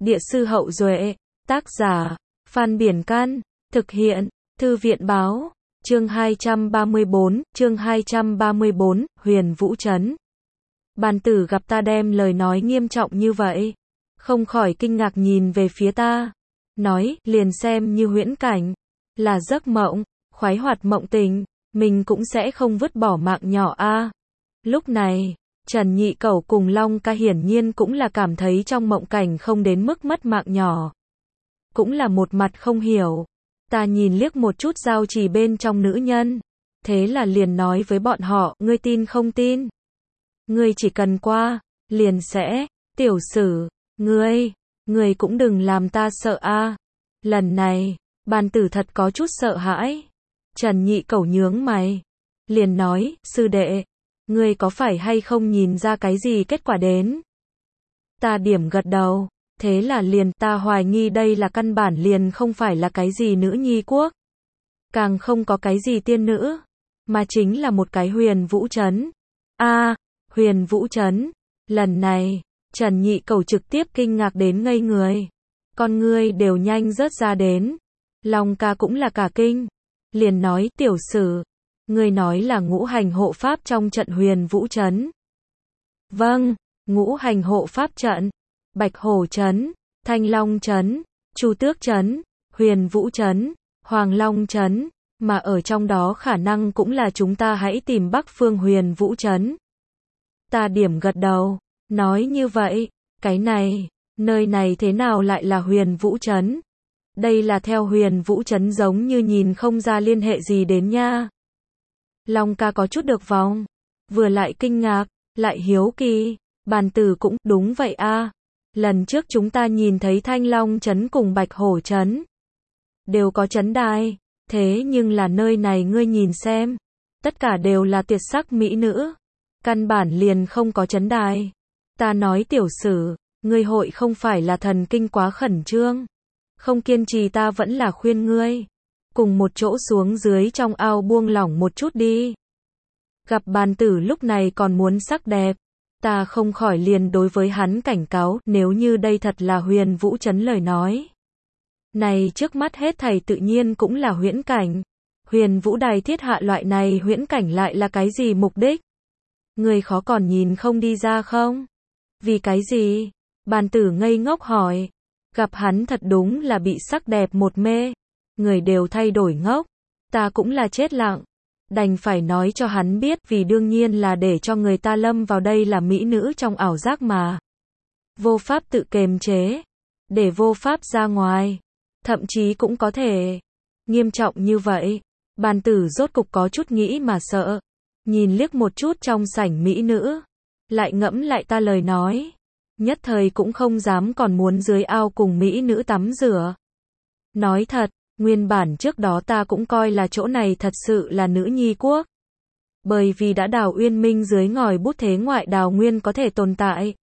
Địa sư Hậu Duệ, tác giả, Phan Biển Can, thực hiện, Thư viện Báo, chương 234, Huyền Vũ Trấn. Bàn tử gặp ta đem lời nói nghiêm trọng như vậy, không khỏi kinh ngạc nhìn về phía ta, nói, liền xem như huyễn cảnh, là giấc mộng, khoái hoạt mộng tình, mình cũng sẽ không vứt bỏ mạng nhỏ a. Lúc này, Trần Nhị Cẩu cùng Long Ca hiển nhiên cũng là cảm thấy trong mộng cảnh không đến mức mất mạng nhỏ. Cũng là một mặt không hiểu. Ta nhìn liếc một chút giao trì bên trong nữ nhân. Thế là liền nói với bọn họ, ngươi tin không tin? Ngươi chỉ cần qua, liền sẽ, tiểu sử, ngươi cũng đừng làm ta sợ a. Lần này, bàn tử thật có chút sợ hãi. Trần Nhị Cẩu nhướng mày. Liền nói, sư đệ, ngươi có phải hay không nhìn ra cái gì kết quả đến? Ta điểm gật đầu. Thế là liền ta hoài nghi đây là căn bản liền không phải là cái gì nữ nhi quốc. Càng không có cái gì tiên nữ. Mà chính là một cái huyền vũ trấn. Huyền vũ trấn. Lần này, Trần Nhị Cẩu trực tiếp kinh ngạc đến ngây người. Con ngươi đều nhanh rớt ra đến. Long Ca cũng là cả kinh. Liền nói, tiểu sử, ngươi nói là ngũ hành hộ pháp trong trận huyền vũ trấn. Vâng, ngũ hành hộ pháp trận. Bạch Hổ Trấn, Thanh Long Trấn, Chu Tước Trấn, Huyền Vũ Trấn, Hoàng Long Trấn, mà ở trong đó khả năng cũng là chúng ta hãy tìm Bắc Phương Huyền Vũ Trấn. Ta điểm gật đầu, nói như vậy, cái này, nơi này thế nào lại là Huyền Vũ Trấn? Đây là theo Huyền Vũ Trấn giống như nhìn không ra liên hệ gì đến nha. Long Ca có chút được vòng, vừa lại kinh ngạc, lại hiếu kỳ, bàn tử cũng, đúng vậy a. Lần trước chúng ta nhìn thấy Thanh Long Trấn cùng Bạch Hổ Trấn đều có trấn đài, thế nhưng là nơi này ngươi nhìn xem, tất cả đều là tuyệt sắc mỹ nữ, căn bản liền không có trấn đài. Ta nói tiểu sử, ngươi hội không phải là thần kinh quá khẩn trương, không kiên trì ta vẫn là khuyên ngươi, cùng một chỗ xuống dưới trong ao buông lỏng một chút đi. Gặp bàn tử lúc này còn muốn sắc đẹp. Ta không khỏi liền đối với hắn cảnh cáo, nếu như đây thật là huyền vũ trấn lời nói. Này trước mắt hết thảy tự nhiên cũng là huyễn cảnh. Huyền vũ đài thiết hạ loại này huyễn cảnh lại là cái gì mục đích? Người khó còn nhìn không đi ra không? Vì cái gì? Bàn tử ngây ngốc hỏi. Gặp hắn thật đúng là bị sắc đẹp một mê. Người đều thay đổi ngốc. Ta cũng là chết lặng. Đành phải nói cho hắn biết vì đương nhiên là để cho người ta lâm vào đây là mỹ nữ trong ảo giác mà. Vô pháp tự kiềm chế. Để vô pháp ra ngoài. Thậm chí cũng có thể. Nghiêm trọng như vậy. Bàn tử rốt cục có chút nghĩ mà sợ. Nhìn liếc một chút trong sảnh mỹ nữ. Lại ngẫm lại ta lời nói. Nhất thời cũng không dám còn muốn dưới ao cùng mỹ nữ tắm rửa. Nói thật. Nguyên bản trước đó ta cũng coi là chỗ này thật sự là nữ nhi quốc. Bởi vì đã đào uyên minh dưới ngòi bút thế ngoại đào nguyên có thể tồn tại.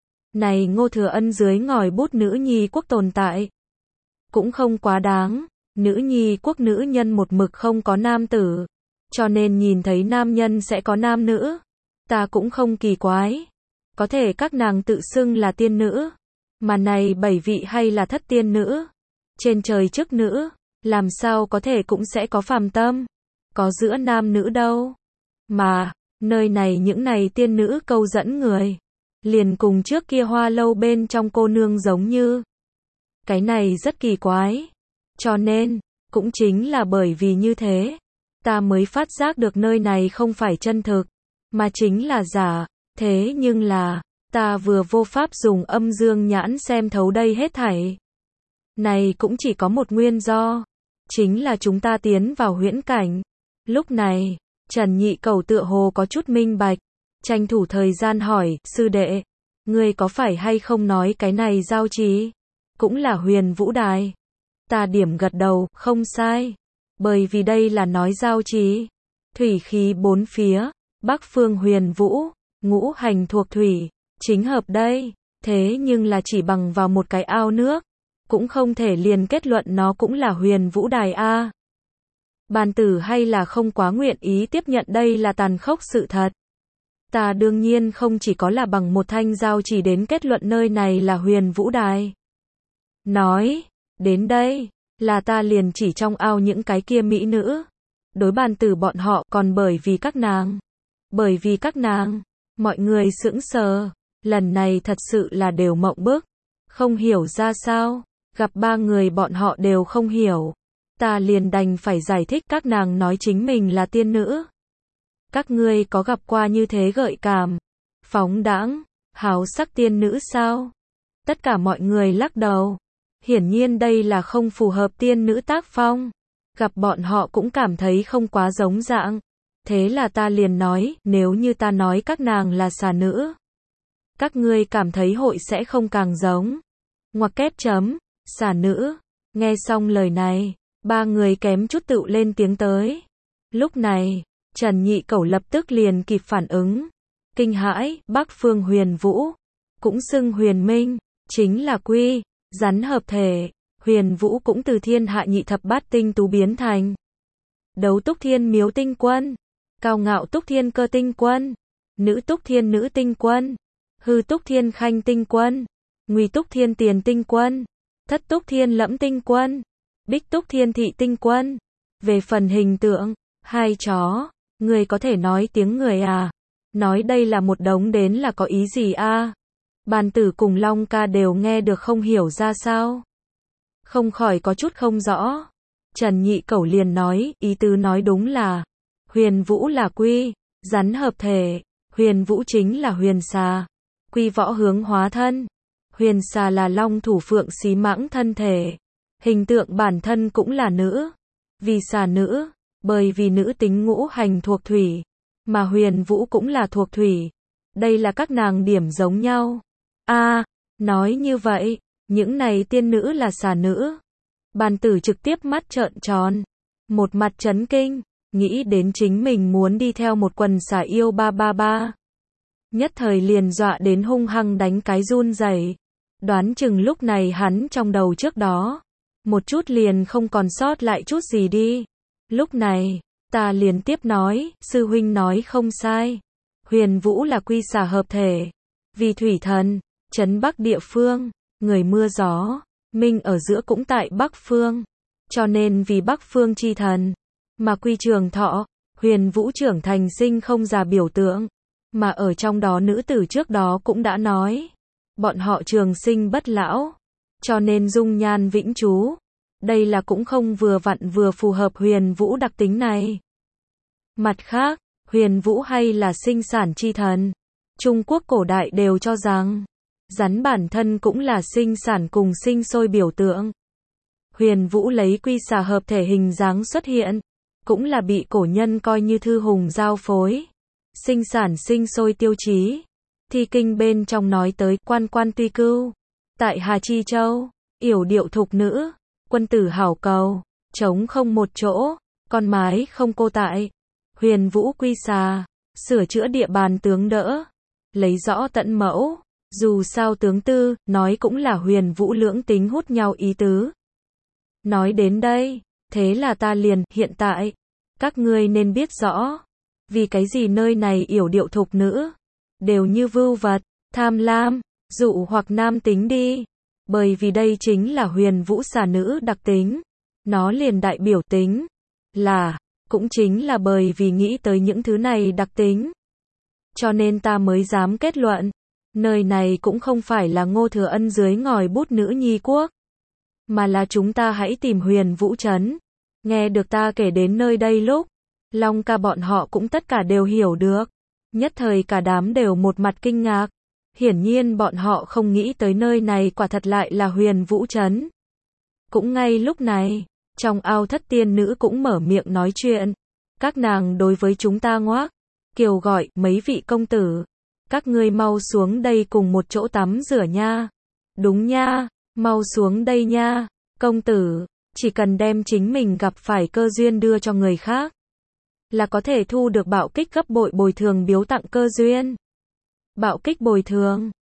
Này Ngô Thừa Ân dưới ngòi bút nữ nhi quốc tồn tại. Cũng không quá đáng, nữ nhi quốc nữ nhân một mực không có nam tử. Cho nên nhìn thấy nam nhân sẽ có nam nữ. Ta cũng không kỳ quái. Có thể các nàng tự xưng là tiên nữ. Mà này 7 vị hay là thất tiên nữ. Trên trời chức nữ. Làm sao có thể cũng sẽ có phàm tâm, có giữa nam nữ đâu. Mà, nơi này những này tiên nữ câu dẫn người, liền cùng trước kia hoa lâu bên trong cô nương giống như. Cái này rất kỳ quái. Cho nên, cũng chính là bởi vì như thế, ta mới phát giác được nơi này không phải chân thực, mà chính là giả. Thế nhưng là, ta vừa vô pháp dùng âm dương nhãn xem thấu đây hết thảy. Này cũng chỉ có một nguyên do. Chính là chúng ta tiến vào huyễn cảnh. Lúc này, Trần Nhị Cẩu tựa hồ có chút minh bạch. Tranh thủ thời gian hỏi, sư đệ, ngươi có phải hay không nói cái này giao trì? Cũng là huyền vũ đài. Ta điểm gật đầu, không sai. Bởi vì đây là nói giao trì. Thủy khí bốn phía, Bắc Phương huyền vũ, ngũ hành thuộc thủy, chính hợp đây. Thế nhưng là chỉ bằng vào một cái ao nước. Cũng không thể liền kết luận nó cũng là huyền vũ đài a. Bàn tử hay là không quá nguyện ý tiếp nhận đây là tàn khốc sự thật. Ta đương nhiên không chỉ có là bằng một thanh giao chỉ đến kết luận nơi này là huyền vũ đài. nói, đến đây, là ta liền chỉ trong ao những cái kia mỹ nữ. Đối bàn tử bọn họ còn bởi vì các nàng, mọi người sững sờ, lần này thật sự là đều mộng bức, không hiểu ra sao, gặp ba người bọn họ đều không hiểu. Ta liền đành phải giải thích các nàng nói chính mình là tiên nữ. Các ngươi có gặp qua như thế gợi cảm, phóng đãng, háo sắc tiên nữ sao? Tất cả mọi người lắc đầu. Hiển nhiên đây là không phù hợp tiên nữ tác phong. Gặp bọn họ cũng cảm thấy không quá giống dạng. Thế là ta liền nói, nếu như ta nói các nàng là xà nữ, các ngươi cảm thấy hội sẽ không càng giống. Ngoặc kép chấm, xà nữ. Nghe xong lời này, ba người kém chút tựu lên tiếng tới. Lúc này, Trần Nhị Cẩu lập tức liền kịp phản ứng. Kinh hãi, Bắc Phương Huyền Vũ, cũng xưng Huyền Minh, chính là quy, rắn hợp thể. Huyền Vũ cũng từ thiên hạ nhị thập bát tinh tú biến thành. Đấu túc thiên miếu tinh quân, cao ngạo túc thiên cơ tinh quân, nữ túc thiên nữ tinh quân, hư túc thiên khanh tinh quân, nguy túc thiên tiền tinh quân, thất túc thiên lẫm tinh quân, bích túc thiên thị tinh quân. Về phần hình tượng, hai chó, người có thể nói tiếng người à? Nói đây là một đống đến là có ý gì a? Bàn tử cùng Long ca đều nghe được không hiểu ra sao. Không khỏi có chút không rõ. Trần Nhị Cẩu liền nói, ý tứ nói đúng là, Huyền Vũ là quy, rắn hợp thể, Huyền Vũ chính là huyền xà, quy võ hướng hóa thân, huyền xà là long thủ phượng xí mãng thân thể, hình tượng bản thân cũng là nữ, vì xà nữ, bởi vì nữ tính ngũ hành thuộc thủy, mà Huyền Vũ cũng là thuộc thủy, đây là các nàng điểm giống nhau. Nói như vậy, những này tiên nữ là xà nữ. Bàn tử trực tiếp mắt trợn tròn, một mặt chấn kinh, nghĩ đến chính mình muốn đi theo một quần xà yêu ba. Nhất thời liền dọa đến hung hăng đánh cái run rẩy. Đoán chừng lúc này hắn trong đầu trước đó, một chút liền không còn sót lại chút gì đi. Lúc này, ta liền tiếp nói, sư huynh nói không sai. Huyền Vũ là quy xà hợp thể, vì thủy thần, trấn Bắc địa phương, người mưa gió, minh ở giữa cũng tại Bắc phương, cho nên vì Bắc phương chi thần, mà quy trường thọ, Huyền Vũ trưởng thành sinh không già biểu tượng, mà ở trong đó nữ tử trước đó cũng đã nói, bọn họ trường sinh bất lão, cho nên dung nhan vĩnh trú. Đây là cũng không vừa vặn vừa phù hợp Huyền Vũ đặc tính này. Mặt khác, Huyền Vũ hay là sinh sản chi thần, Trung Quốc cổ đại đều cho rằng rắn bản thân cũng là sinh sản cùng sinh sôi biểu tượng. Huyền Vũ lấy quy xà hợp thể hình dáng xuất hiện, cũng là bị cổ nhân coi như thư hùng giao phối, sinh sản sinh sôi tiêu chí. Thi kinh bên trong nói tới quan quan tuy cưu, tại Hà Chi Châu, yểu điệu thục nữ, quân tử hảo cầu, trống không một chỗ, con mái không cô tại. Huyền Vũ quy xà, sửa chữa địa bàn tướng đỡ, lấy rõ tận mẫu. Dù sao tướng tư, nói cũng là Huyền Vũ lưỡng tính hút nhau ý tứ. Nói đến đây, thế là ta liền, hiện tại, các ngươi nên biết rõ, vì cái gì nơi này yểu điệu thục nữ, đều như vưu vật, tham lam, dụ hoặc nam tính đi. Bởi vì đây chính là Huyền Vũ xà nữ đặc tính, nó liền đại biểu tính, là, cũng chính là bởi vì nghĩ tới những thứ này đặc tính. Cho nên ta mới dám kết luận. Nơi này cũng không phải là Ngô Thừa Ân dưới ngòi bút nữ nhi quốc, mà là chúng ta hãy tìm Huyền Vũ trấn. Nghe được ta kể đến nơi đây lúc, Long ca bọn họ cũng tất cả đều hiểu được. Nhất thời cả đám đều một mặt kinh ngạc. Hiển nhiên bọn họ không nghĩ tới nơi này quả thật lại là Huyền Vũ trấn. Cũng ngay lúc này, trong ao thất tiên nữ cũng mở miệng nói chuyện. Các nàng đối với chúng ta ngoác, kiều gọi, mấy vị công tử. Các ngươi mau xuống đây cùng một chỗ tắm rửa nha. Đúng nha, mau xuống đây nha, công tử, chỉ cần đem chính mình gặp phải cơ duyên đưa cho người khác, là có thể thu được bạo kích gấp bội bồi thường biếu tặng cơ duyên. Bạo kích bồi thường.